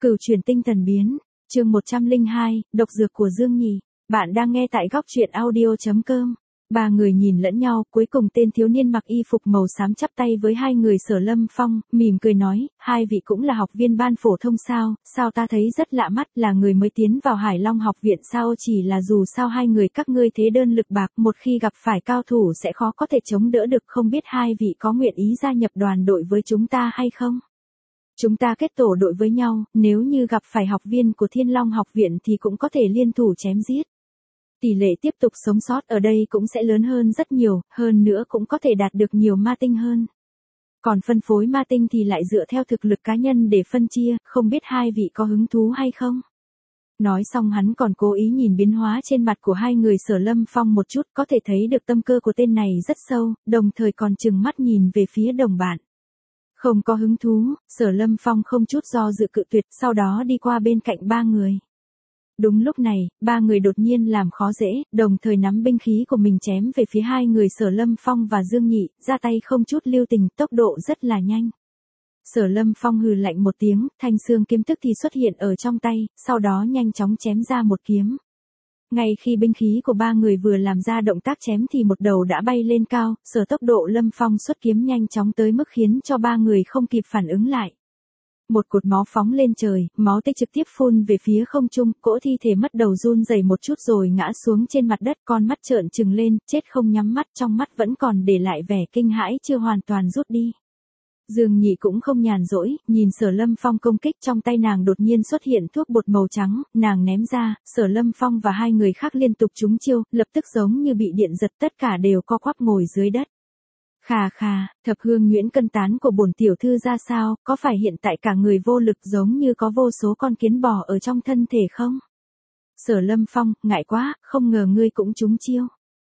Cửu chuyển tinh thần biến, chương 102, độc dược của Dương Nhị. Bạn đang nghe tại góc truyện audio.com. Ba người nhìn lẫn nhau, cuối cùng tên thiếu niên mặc y phục màu xám chắp tay với hai người Sở Lâm Phong, mỉm cười nói, hai vị cũng là học viên ban phổ thông sao ta thấy rất lạ mắt, là người mới tiến vào Hải Long học viện sao? Chỉ là dù sao hai người các ngươi thế đơn lực bạc, một khi gặp phải cao thủ sẽ khó có thể chống đỡ được, không biết hai vị có nguyện ý gia nhập đoàn đội với chúng ta hay không? Chúng ta kết tổ đội với nhau, nếu như gặp phải học viên của Thiên Long học viện thì cũng có thể liên thủ chém giết. Tỷ lệ tiếp tục sống sót ở đây cũng sẽ lớn hơn rất nhiều, hơn nữa cũng có thể đạt được nhiều ma tinh hơn. Còn phân phối ma tinh thì lại dựa theo thực lực cá nhân để phân chia, không biết hai vị có hứng thú hay không? Nói xong hắn còn cố ý nhìn biến hóa trên mặt của hai người Sở Lâm Phong một chút, có thể thấy được tâm cơ của tên này rất sâu, đồng thời còn trừng mắt nhìn về phía đồng bạn. Không có hứng thú, Sở Lâm Phong không chút do dự cự tuyệt, sau đó đi qua bên cạnh ba người. Đúng lúc này, ba người đột nhiên làm khó dễ, đồng thời nắm binh khí của mình chém về phía hai người Sở Lâm Phong và Dương Nhị, ra tay không chút lưu tình, tốc độ rất là nhanh. Sở Lâm Phong hừ lạnh một tiếng, thanh xương kiếm tức thì xuất hiện ở trong tay, sau đó nhanh chóng chém ra một kiếm. Ngay khi binh khí của ba người vừa làm ra động tác chém thì một đầu đã bay lên cao, Sở tốc độ Lâm Phong xuất kiếm nhanh chóng tới mức khiến cho ba người không kịp phản ứng lại. Một cột máu phóng lên trời, máu tươi trực tiếp phun về phía không trung, cỗ thi thể mất đầu run rẩy một chút rồi ngã xuống trên mặt đất, con mắt trợn trừng lên, chết không nhắm mắt, trong mắt vẫn còn để lại vẻ kinh hãi chưa hoàn toàn rút đi. Dương Nhị cũng không nhàn rỗi, nhìn Sở Lâm Phong công kích, trong tay nàng đột nhiên xuất hiện thuốc bột màu trắng, nàng ném ra, Sở Lâm Phong và hai người khác liên tục trúng chiêu, lập tức giống như bị điện giật, tất cả đều co quắp ngồi dưới đất. Khà khà, thập hương nhuyễn cân tán của bổn tiểu thư ra sao, có phải hiện tại cả người vô lực giống như có vô số con kiến bò ở trong thân thể không? Sở Lâm Phong, ngại quá, không ngờ ngươi cũng trúng chiêu.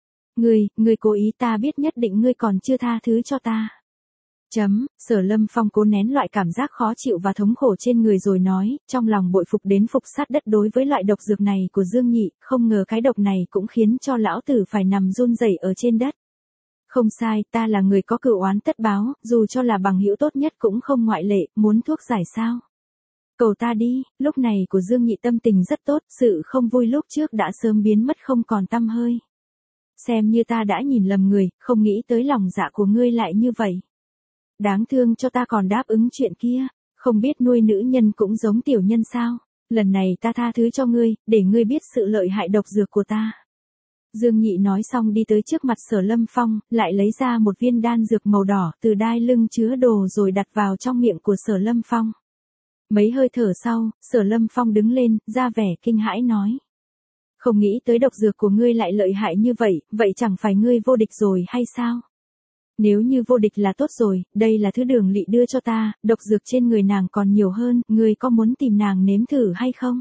Ngươi cố ý, ta biết nhất định ngươi còn chưa tha thứ cho ta. Sở Lâm Phong cố nén loại cảm giác khó chịu và thống khổ trên người rồi nói, trong lòng bội phục đến phục sát đất đối với loại độc dược này của Dương Nhị, không ngờ cái độc này cũng khiến cho lão tử phải nằm run rẩy ở trên đất. Không sai, ta là người có cửu oán tất báo, dù cho là bằng hữu tốt nhất cũng không ngoại lệ, muốn thuốc giải sao? Cầu ta đi, lúc này của Dương Nhị tâm tình rất tốt, sự không vui lúc trước đã sớm biến mất không còn tăm hơi. Xem như ta đã nhìn lầm người, không nghĩ tới lòng dạ của ngươi lại như vậy. Đáng thương cho ta còn đáp ứng chuyện kia, không biết nuôi nữ nhân cũng giống tiểu nhân sao, lần này ta tha thứ cho ngươi, để ngươi biết sự lợi hại độc dược của ta. Dương Nhị nói xong đi tới trước mặt Sở Lâm Phong, lại lấy ra một viên đan dược màu đỏ từ đai lưng chứa đồ rồi đặt vào trong miệng của Sở Lâm Phong. Mấy hơi thở sau, Sở Lâm Phong đứng lên, ra vẻ kinh hãi nói. Không nghĩ tới độc dược của ngươi lại lợi hại như vậy, vậy chẳng phải ngươi vô địch rồi hay sao? Nếu như vô địch là tốt rồi, đây là thứ Đường Lị đưa cho ta, độc dược trên người nàng còn nhiều hơn, ngươi có muốn tìm nàng nếm thử hay không?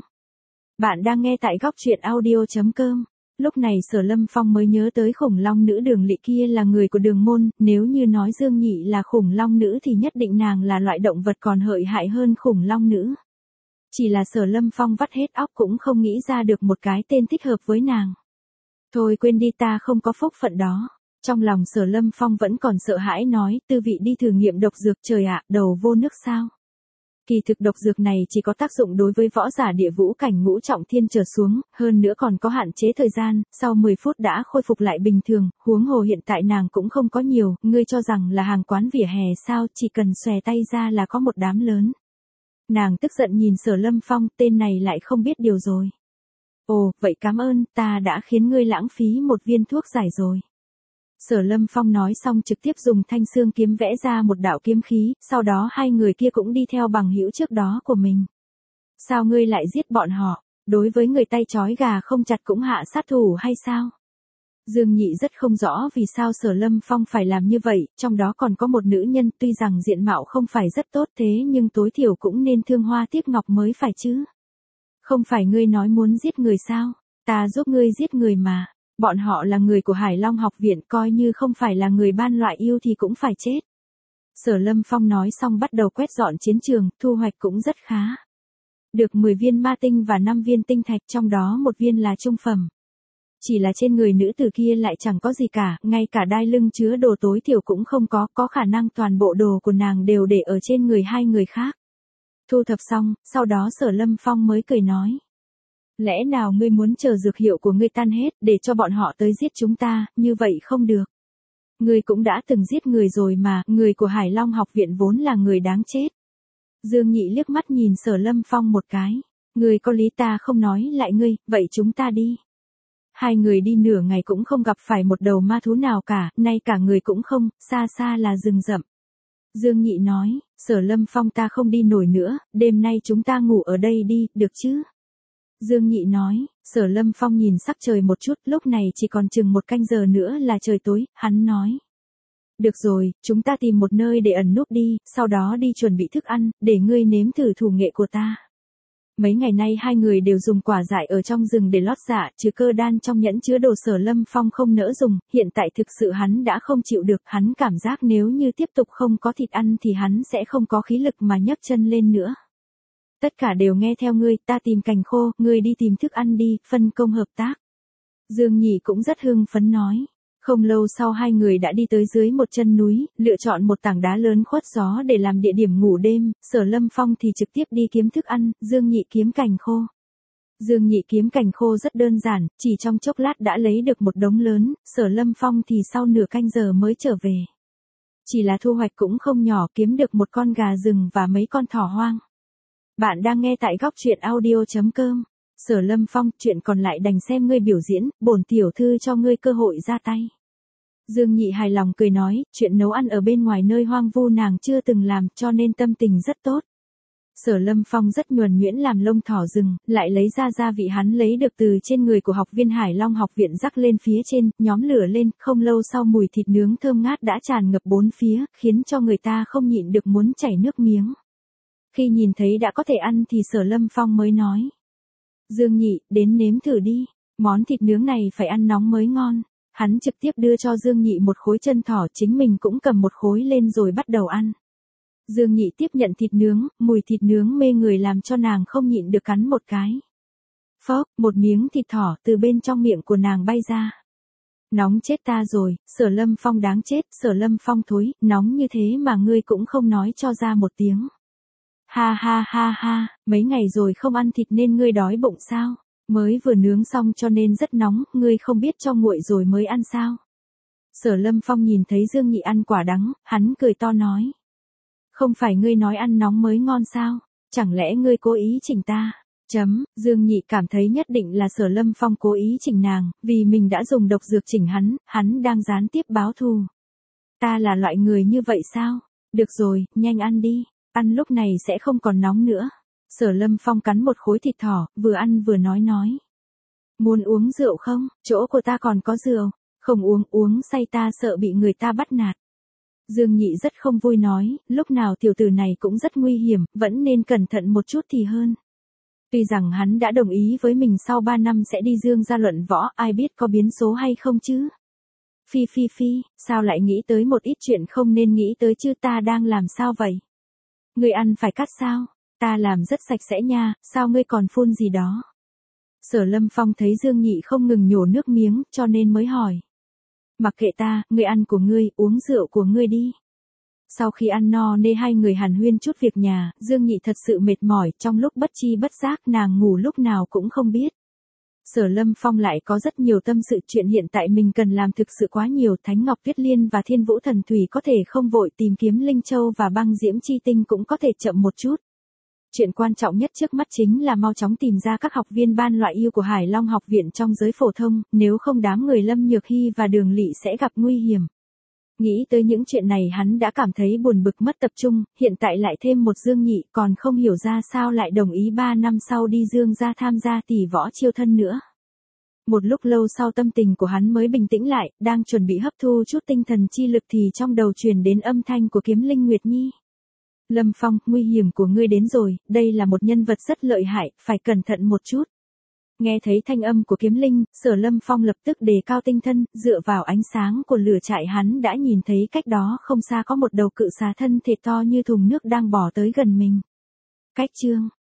Bạn đang nghe tại góc truyện audio.com. Lúc này Sở Lâm Phong mới nhớ tới khủng long nữ Đường Lị kia là người của Đường môn, nếu như nói Dương Nhị là khủng long nữ thì nhất định nàng là loại động vật còn hlợi hại hơn khủng long nữ. Chỉ là Sở Lâm Phong vắt hết óc cũng không nghĩ ra được một cái tên thích hợp với nàng. Thôi quên đi, ta không có phúc phận đó. Trong lòng Sở Lâm Phong vẫn còn sợ hãi nói, tư vị đi thử nghiệm độc dược, trời ạ, đầu vô nước sao? Kỳ thực độc dược này chỉ có tác dụng đối với võ giả địa vũ cảnh ngũ trọng thiên trở xuống, hơn nữa còn có hạn chế thời gian, sau 10 phút đã khôi phục lại bình thường, huống hồ hiện tại nàng cũng không có nhiều, ngươi cho rằng là hàng quán vỉa hè sao, chỉ cần xòe tay ra là có một đám lớn. Nàng tức giận nhìn Sở Lâm Phong, tên này lại không biết điều rồi. Ồ, vậy cảm ơn, ta đã khiến ngươi lãng phí một viên thuốc giải rồi. Sở Lâm Phong nói xong trực tiếp dùng thanh xương kiếm vẽ ra một đạo kiếm khí, sau đó hai người kia cũng đi theo bằng hữu trước đó của mình. Sao ngươi lại giết bọn họ, đối với người tay trói gà không chặt cũng hạ sát thủ hay sao? Dương Nhị rất không rõ vì sao Sở Lâm Phong phải làm như vậy, trong đó còn có một nữ nhân, tuy rằng diện mạo không phải rất tốt thế nhưng tối thiểu cũng nên thương hoa tiếc ngọc mới phải chứ. Không phải ngươi nói muốn giết người sao, ta giúp ngươi giết người mà. Bọn họ là người của Hải Long học viện, coi như không phải là người ban loại yêu thì cũng phải chết. Sở Lâm Phong nói xong bắt đầu quét dọn chiến trường, thu hoạch cũng rất khá. Được 10 viên ma tinh và 5 viên tinh thạch, trong đó một viên là trung phẩm. Chỉ là trên người nữ tử kia lại chẳng có gì cả, ngay cả đai lưng chứa đồ tối thiểu cũng không có khả năng toàn bộ đồ của nàng đều để ở trên người hai người khác. Thu thập xong, sau đó Sở Lâm Phong mới cười nói. Lẽ nào ngươi muốn chờ dược hiệu của ngươi tan hết để cho bọn họ tới giết chúng ta, như vậy không được. Ngươi cũng đã từng giết người rồi mà, người của Hải Long học viện vốn là người đáng chết. Dương Nhị liếc mắt nhìn Sở Lâm Phong một cái. Ngươi có lý ta không nói lại ngươi, vậy chúng ta đi. Hai người đi nửa ngày cũng không gặp phải một đầu ma thú nào cả, nay cả người cũng không, xa xa là rừng rậm. Dương Nhị nói, Sở Lâm Phong ta không đi nổi nữa, đêm nay chúng ta ngủ ở đây đi, được chứ? Dương Nhị nói, Sở Lâm Phong nhìn sắc trời một chút, lúc này chỉ còn chừng 1 canh giờ nữa là trời tối, hắn nói. Được rồi, chúng ta tìm một nơi để ẩn núp đi, sau đó đi chuẩn bị thức ăn, để ngươi nếm thử thủ nghệ của ta. Mấy ngày nay hai người đều dùng quả dại ở trong rừng để lót dạ, chứ cơ đan trong nhẫn chứa đồ Sở Lâm Phong không nỡ dùng, hiện tại thực sự hắn đã không chịu được, hắn cảm giác nếu như tiếp tục không có thịt ăn thì hắn sẽ không có khí lực mà nhấc chân lên nữa. Tất cả đều nghe theo ngươi, ta tìm cành khô, ngươi đi tìm thức ăn đi, phân công hợp tác. Dương Nhị cũng rất hưng phấn nói. Không lâu sau hai người đã đi tới dưới một chân núi, lựa chọn một tảng đá lớn khuất gió để làm địa điểm ngủ đêm, Sở Lâm Phong thì trực tiếp đi kiếm thức ăn, Dương Nhị kiếm cành khô. Dương Nhị kiếm cành khô rất đơn giản, chỉ trong chốc lát đã lấy được một đống lớn, Sở Lâm Phong thì sau nửa canh giờ mới trở về. Chỉ là thu hoạch cũng không nhỏ, kiếm được một con gà rừng và mấy con thỏ hoang. Bạn đang nghe tại góc truyện audio.com. Sở Lâm Phong, chuyện còn lại đành xem ngươi biểu diễn, bổn tiểu thư cho ngươi cơ hội ra tay. Dương Nhị hài lòng cười nói, chuyện nấu ăn ở bên ngoài nơi hoang vu nàng chưa từng làm cho nên tâm tình rất tốt. Sở Lâm Phong rất nhuần nhuyễn làm lông thỏ rừng, lại lấy ra gia vị hắn lấy được từ trên người của học viên Hải Long học viện rắc lên phía trên, nhóm lửa lên, không lâu sau mùi thịt nướng thơm ngát đã tràn ngập bốn phía, khiến cho người ta không nhịn được muốn chảy nước miếng. Khi nhìn thấy đã có thể ăn thì Sở Lâm Phong mới nói. Dương Nhị, đến nếm thử đi, món thịt nướng này phải ăn nóng mới ngon. Hắn trực tiếp đưa cho Dương Nhị một khối chân thỏ, chính mình cũng cầm một khối lên rồi bắt đầu ăn. Dương Nhị tiếp nhận thịt nướng, mùi thịt nướng mê người làm cho nàng không nhịn được cắn một cái. Phốc, một miếng thịt thỏ từ bên trong miệng của nàng bay ra. Nóng chết ta rồi, Sở Lâm Phong đáng chết, Sở Lâm Phong thối, nóng như thế mà ngươi cũng không nói cho ra một tiếng. Ha ha ha ha, mấy ngày rồi không ăn thịt nên ngươi đói bụng sao? Mới vừa nướng xong cho nên rất nóng, ngươi không biết cho nguội rồi mới ăn sao? Sở Lâm Phong nhìn thấy Dương Nhị ăn quả đắng, hắn cười to nói. Không phải ngươi nói ăn nóng mới ngon sao? Chẳng lẽ ngươi cố ý chỉnh ta? Dương Nhị cảm thấy nhất định là Sở Lâm Phong cố ý chỉnh nàng, vì mình đã dùng độc dược chỉnh hắn đang gián tiếp báo thù. Ta là loại người như vậy sao? Được rồi, nhanh ăn đi. Ăn lúc này sẽ không còn nóng nữa. Sở Lâm Phong cắn một khối thịt thỏ, vừa ăn vừa nói. Muốn uống rượu không? Chỗ của ta còn có rượu. Không uống say ta sợ bị người ta bắt nạt. Dương Nhị rất không vui nói, lúc nào tiểu tử này cũng rất nguy hiểm, vẫn nên cẩn thận một chút thì hơn. Tuy rằng hắn đã đồng ý với mình sau 3 năm sẽ đi Dương gia luận võ, ai biết có biến số hay không chứ? Phi, sao lại nghĩ tới một ít chuyện không nên nghĩ tới chứ, ta đang làm sao vậy? Ngươi ăn phải cắt sao? Ta làm rất sạch sẽ nha, sao ngươi còn phun gì đó? Sở Lâm Phong thấy Dương Nhị không ngừng nhổ nước miếng, cho nên mới hỏi. Mặc kệ ta, ngươi ăn của ngươi, uống rượu của ngươi đi. Sau khi ăn no nê hai người hàn huyên chút việc nhà, Dương Nhị thật sự mệt mỏi, trong lúc bất chi bất giác nàng ngủ lúc nào cũng không biết. Sở Lâm Phong lại có rất nhiều tâm sự, chuyện hiện tại mình cần làm thực sự quá nhiều, Thánh Ngọc Tuyết Liên và Thiên Vũ Thần Thủy có thể không vội tìm kiếm Linh Châu và băng diễm chi tinh cũng có thể chậm một chút. Chuyện quan trọng nhất trước mắt chính là mau chóng tìm ra các học viên ban loại yêu của Hải Long học viện trong giới phổ thông, nếu không đám người Lâm Nhược Hy và Đường Lỵ sẽ gặp nguy hiểm. Nghĩ tới những chuyện này hắn đã cảm thấy buồn bực mất tập trung, hiện tại lại thêm một Dương Nhị còn không hiểu ra sao lại đồng ý 3 năm sau đi Dương gia tham gia tỷ võ chiêu thân nữa. Một lúc lâu sau tâm tình của hắn mới bình tĩnh lại, đang chuẩn bị hấp thu chút tinh thần chi lực thì trong đầu truyền đến âm thanh của Kiếm Linh Nguyệt Nhi. Lâm Phong, nguy hiểm của ngươi đến rồi, đây là một nhân vật rất lợi hại, phải cẩn thận một chút. Nghe thấy thanh âm của Kiếm Linh, Sở Lâm Phong lập tức đề cao tinh thần, dựa vào ánh sáng của lửa trại hắn đã nhìn thấy cách đó không xa có một đầu cự xà thân thể to như thùng nước đang bò tới gần mình. Cách chương